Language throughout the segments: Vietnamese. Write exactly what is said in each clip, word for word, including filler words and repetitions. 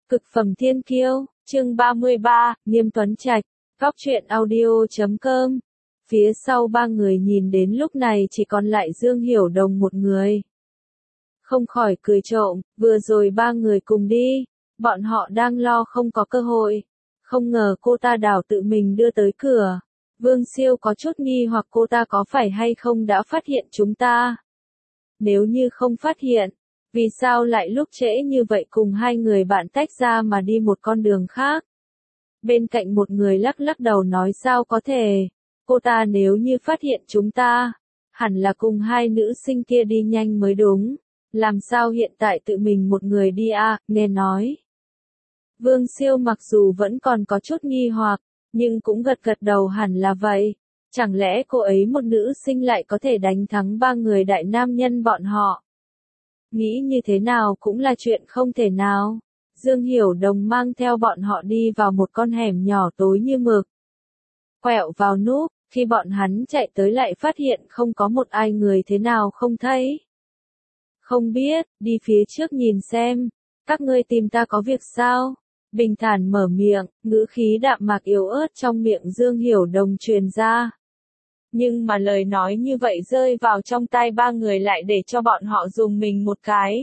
Cực phẩm thiên kiêu, chương ba mươi ba, Nghiêm Tuấn Trạch, góc truyện audio chấm com. Phía sau ba người nhìn đến lúc này chỉ còn lại Dương Hiểu Đồng một người. Không khỏi cười trộm, vừa rồi ba người cùng đi, bọn họ đang lo không có cơ hội. Không ngờ cô ta đảo tự mình đưa tới cửa. Vương Siêu có chút nghi hoặc cô ta có phải hay không đã phát hiện chúng ta. Nếu như không phát hiện, vì sao lại lúc trễ như vậy cùng hai người bạn tách ra mà đi một con đường khác? Bên cạnh một người lắc lắc đầu nói sao có thể, cô ta nếu như phát hiện chúng ta, hẳn là cùng hai nữ sinh kia đi nhanh mới đúng, làm sao hiện tại tự mình một người đi à, nghe nói. Vương Siêu mặc dù vẫn còn có chút nghi hoặc, nhưng cũng gật gật đầu hẳn là vậy, chẳng lẽ cô ấy một nữ sinh lại có thể đánh thắng ba người đại nam nhân bọn họ? Nghĩ như thế nào cũng là chuyện không thể nào. Dương Hiểu Đồng mang theo bọn họ đi vào một con hẻm nhỏ tối như mực. Quẹo vào núp, khi bọn hắn chạy tới lại phát hiện không có một ai người thế nào không thấy. Không biết, đi phía trước nhìn xem, các ngươi tìm ta có việc sao? Bình thản mở miệng, ngữ khí đạm mạc yếu ớt trong miệng Dương Hiểu Đồng truyền ra. Nhưng mà lời nói như vậy rơi vào trong tai ba người lại để cho bọn họ dùng mình một cái.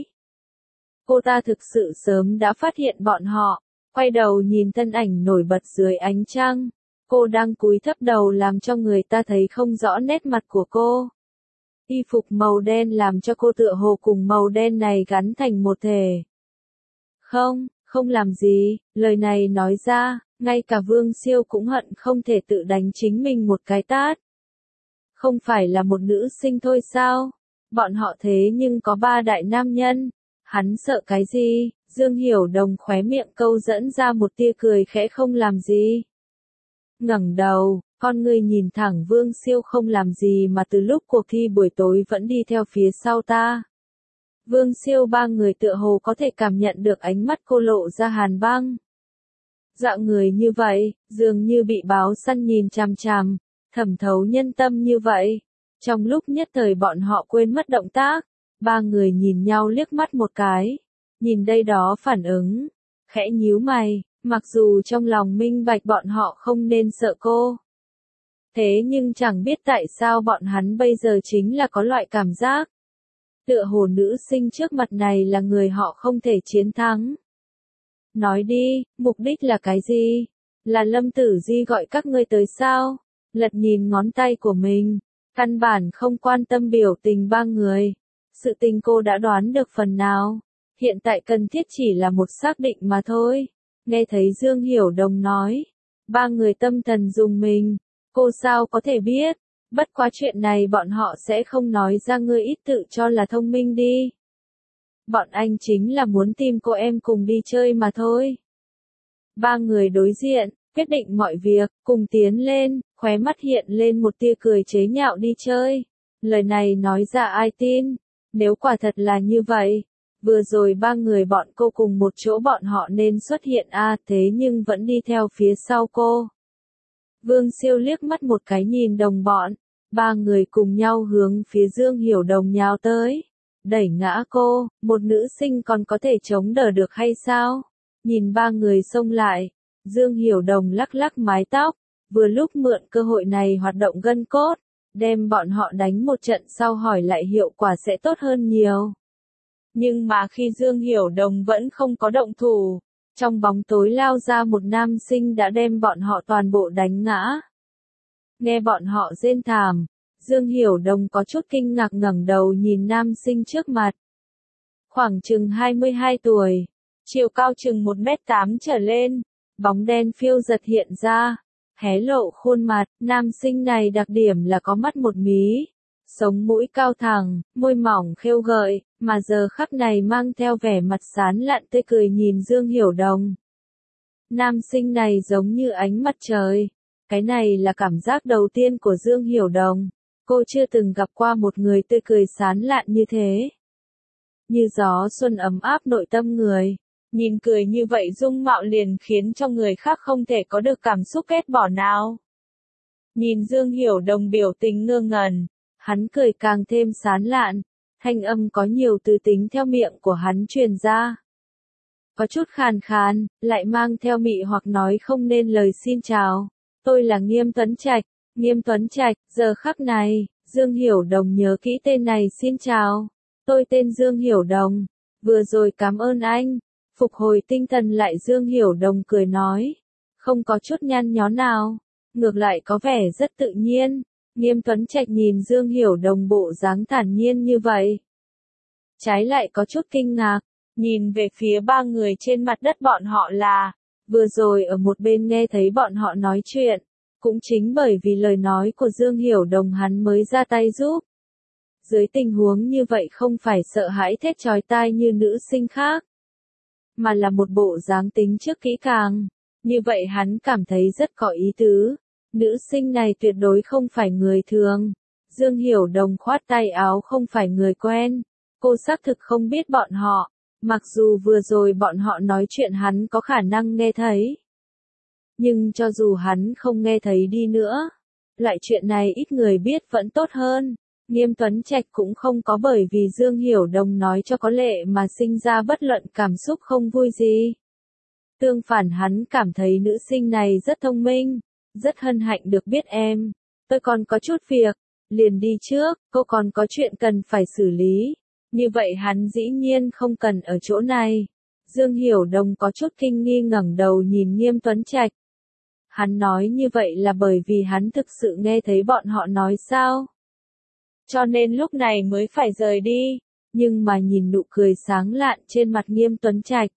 Cô ta thực sự sớm đã phát hiện bọn họ, quay đầu nhìn thân ảnh nổi bật dưới ánh trăng. Cô đang cúi thấp đầu làm cho người ta thấy không rõ nét mặt của cô. Y phục màu đen làm cho cô tựa hồ cùng màu đen này gắn thành một thể. Không, không làm gì, lời này nói ra, ngay cả Vương Siêu cũng hận không thể tự đánh chính mình một cái tát. Không phải là một nữ sinh thôi sao? Bọn họ thế nhưng có ba đại nam nhân. Hắn sợ cái gì? Dương Hiểu Đồng khóe miệng câu dẫn ra một tia cười khẽ không làm gì. Ngẩng đầu, con người nhìn thẳng Vương Siêu không làm gì mà từ lúc cuộc thi buổi tối vẫn đi theo phía sau ta. Vương Siêu ba người tựa hồ có thể cảm nhận được ánh mắt cô lộ ra hàn băng. Dạng người như vậy, dường như bị báo săn nhìn chằm chằm, thẩm thấu nhân tâm như vậy. Trong lúc nhất thời bọn họ quên mất động tác, ba người nhìn nhau liếc mắt một cái, nhìn đây đó phản ứng, khẽ nhíu mày, mặc dù trong lòng minh bạch bọn họ không nên sợ cô. Thế nhưng chẳng biết tại sao bọn hắn bây giờ chính là có loại cảm giác. Tựa hồ nữ sinh trước mặt này là người họ không thể chiến thắng. Nói đi, mục đích là cái gì? Là Lâm Tử Di gọi các ngươi tới sao? Lật nhìn ngón tay của mình, căn bản không quan tâm biểu tình ba người. Sự tình cô đã đoán được phần nào, hiện tại cần thiết chỉ là một xác định mà thôi. Nghe thấy Dương Hiểu Đồng nói, ba người tâm thần rùng mình, cô sao có thể biết, bất quá chuyện này bọn họ sẽ không nói ra, ngươi ít tự cho là thông minh đi. Bọn anh chính là muốn tìm cô em cùng đi chơi mà thôi. Ba người đối diện, quyết định mọi việc, cùng tiến lên, khóe mắt hiện lên một tia cười chế nhạo đi chơi. Lời này nói ra ai tin, nếu quả thật là như vậy, vừa rồi ba người bọn cô cùng một chỗ bọn họ nên xuất hiện a à, thế nhưng vẫn đi theo phía sau cô. Vương Siêu liếc mắt một cái nhìn đồng bọn, ba người cùng nhau hướng phía Dương Hiểu Đồng nhào tới, đẩy ngã cô, một nữ sinh còn có thể chống đỡ được hay sao? Nhìn ba người xông lại, Dương Hiểu Đồng lắc lắc mái tóc, vừa lúc mượn cơ hội này hoạt động gân cốt, đem bọn họ đánh một trận sau hỏi lại hiệu quả sẽ tốt hơn nhiều. Nhưng mà khi Dương Hiểu Đồng vẫn không có động thủ, trong bóng tối lao ra một nam sinh đã đem bọn họ toàn bộ đánh ngã. Nghe bọn họ rên thảm, Dương Hiểu Đồng có chút kinh ngạc ngẩng đầu nhìn nam sinh trước mặt. Khoảng chừng hai mươi hai tuổi, chiều cao chừng một mét tám trở lên, bóng đen phiêu giật hiện ra, hé lộ khuôn mặt, nam sinh này đặc điểm là có mắt một mí, sống mũi cao thẳng, môi mỏng khêu gợi, mà giờ khắc này mang theo vẻ mặt sán lạn tươi cười nhìn Dương Hiểu Đồng. Nam sinh này giống như ánh mặt trời, cái này là cảm giác đầu tiên của Dương Hiểu Đồng, cô chưa từng gặp qua một người tươi cười sán lạn như thế. Như gió xuân ấm áp nội tâm người, nhìn cười như vậy dung mạo liền khiến cho người khác không thể có được cảm xúc ghét bỏ nào. Nhìn Dương Hiểu Đồng biểu tình ngơ ngẩn, hắn cười càng thêm sán lạn, thanh âm có nhiều từ tính theo miệng của hắn truyền ra. có chút khàn khàn, lại mang theo mị hoặc nói không nên lời xin chào. Tôi là Nghiêm Tuấn Trạch. Nghiêm Tuấn Trạch, giờ khắc này, Dương Hiểu Đồng nhớ kỹ tên này. Xin chào, tôi tên Dương Hiểu Đồng. Vừa rồi cảm ơn anh. Phục hồi tinh thần lại Dương Hiểu Đồng cười nói. Không có chút nhăn nhó nào. Ngược lại có vẻ rất tự nhiên. Nghiêm Tuấn Trạch nhìn Dương Hiểu Đồng bộ dáng thản nhiên như vậy. Trái lại có chút kinh ngạc. Nhìn về phía ba người trên mặt đất bọn họ là. Vừa rồi ở một bên nghe thấy bọn họ nói chuyện. Cũng chính bởi vì lời nói của Dương Hiểu Đồng hắn mới ra tay giúp. Dưới tình huống như vậy không phải sợ hãi thét chói tai như nữ sinh khác. Mà là một bộ dáng tính trước kỹ càng. Như vậy hắn cảm thấy rất có ý tứ. Nữ sinh này tuyệt đối không phải người thường. Dương Hiểu Đồng khoát tay áo không phải người quen. Cô xác thực không biết bọn họ. Mặc dù vừa rồi bọn họ nói chuyện hắn có khả năng nghe thấy. Nhưng cho dù hắn không nghe thấy đi nữa. Loại chuyện này ít người biết vẫn tốt hơn. Nghiêm Tuấn Trạch cũng không có bởi vì Dương Hiểu Đồng nói cho có lệ mà sinh ra bất luận cảm xúc không vui gì. Tương phản hắn cảm thấy nữ sinh này rất thông minh, rất hân hạnh được biết em. Tôi còn có chút việc, liền đi trước, cô còn có chuyện cần phải xử lý. Như vậy hắn dĩ nhiên không cần ở chỗ này. Dương Hiểu Đồng có chút kinh nghi ngẩng đầu nhìn Nghiêm Tuấn Trạch. Hắn nói như vậy là bởi vì hắn thực sự nghe thấy bọn họ nói sao? Cho nên lúc này mới phải rời đi, nhưng mà nhìn nụ cười sáng lạn trên mặt Nghiêm Tuấn Trạch.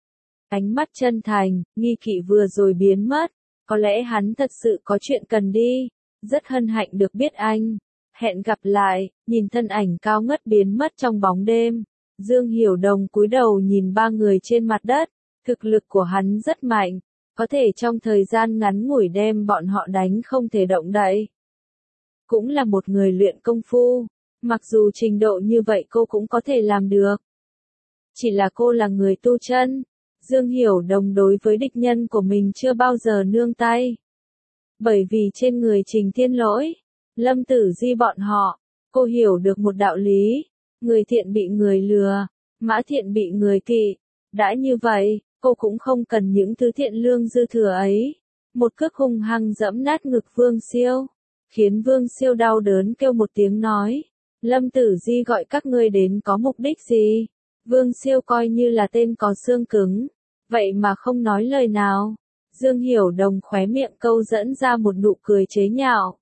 Ánh mắt chân thành, nghi kỵ vừa rồi biến mất, có lẽ hắn thật sự có chuyện cần đi, rất hân hạnh được biết anh. Hẹn gặp lại, nhìn thân ảnh cao ngất biến mất trong bóng đêm. Dương Hiểu Đồng cúi đầu nhìn ba người trên mặt đất, thực lực của hắn rất mạnh, có thể trong thời gian ngắn ngủi đem bọn họ đánh không thể động đậy. Cũng là một người luyện công phu, mặc dù trình độ như vậy cô cũng có thể làm được. Chỉ là cô là người tu chân, Dương Hiểu Đồng đối với địch nhân của mình chưa bao giờ nương tay. Bởi vì trên người Trình Thiên Lỗi, Lâm Tử Di bọn họ, cô hiểu được một đạo lý, người thiện bị người lừa, mã thiện bị người kỵ. Đã như vậy, cô cũng không cần những thứ thiện lương dư thừa ấy. Một cước hung hăng giẫm nát ngực Vương Siêu, khiến Vương Siêu đau đớn kêu một tiếng nói, Lâm Tử Di gọi các ngươi đến có mục đích gì? Vương Siêu coi như là tên có xương cứng, vậy mà không nói lời nào. Dương Hiểu Đồng khóe miệng câu dẫn ra một nụ cười chế nhạo.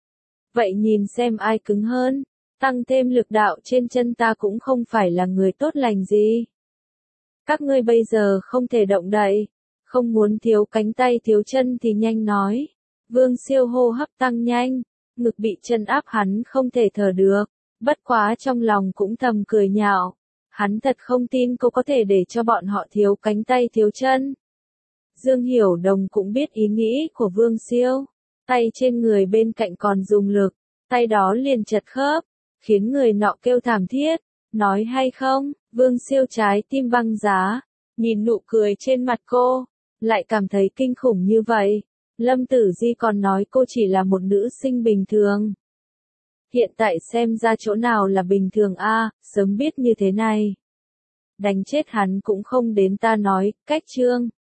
Vậy nhìn xem ai cứng hơn, tăng thêm lực đạo trên chân ta cũng không phải là người tốt lành gì. Các ngươi bây giờ không thể động đậy, không muốn thiếu cánh tay thiếu chân thì nhanh nói. Vương Siêu hô hấp tăng nhanh, ngực bị chân áp hắn không thể thở được, bất quá trong lòng cũng thầm cười nhạo. Hắn thật không tin cô có thể để cho bọn họ thiếu cánh tay thiếu chân. Dương Hiểu Đồng cũng biết ý nghĩ của Vương Siêu, tay trên người bên cạnh còn dùng lực, tay đó liền chật khớp, khiến người nọ kêu thảm thiết, nói hay không, Vương Siêu trái tim băng giá, nhìn nụ cười trên mặt cô, lại cảm thấy kinh khủng như vậy. Lâm Tử Di còn nói cô chỉ là một nữ sinh bình thường. Hiện tại xem ra chỗ nào là bình thường a, à, sớm biết như thế này. Đánh chết hắn cũng không đến ta nói, cách chương.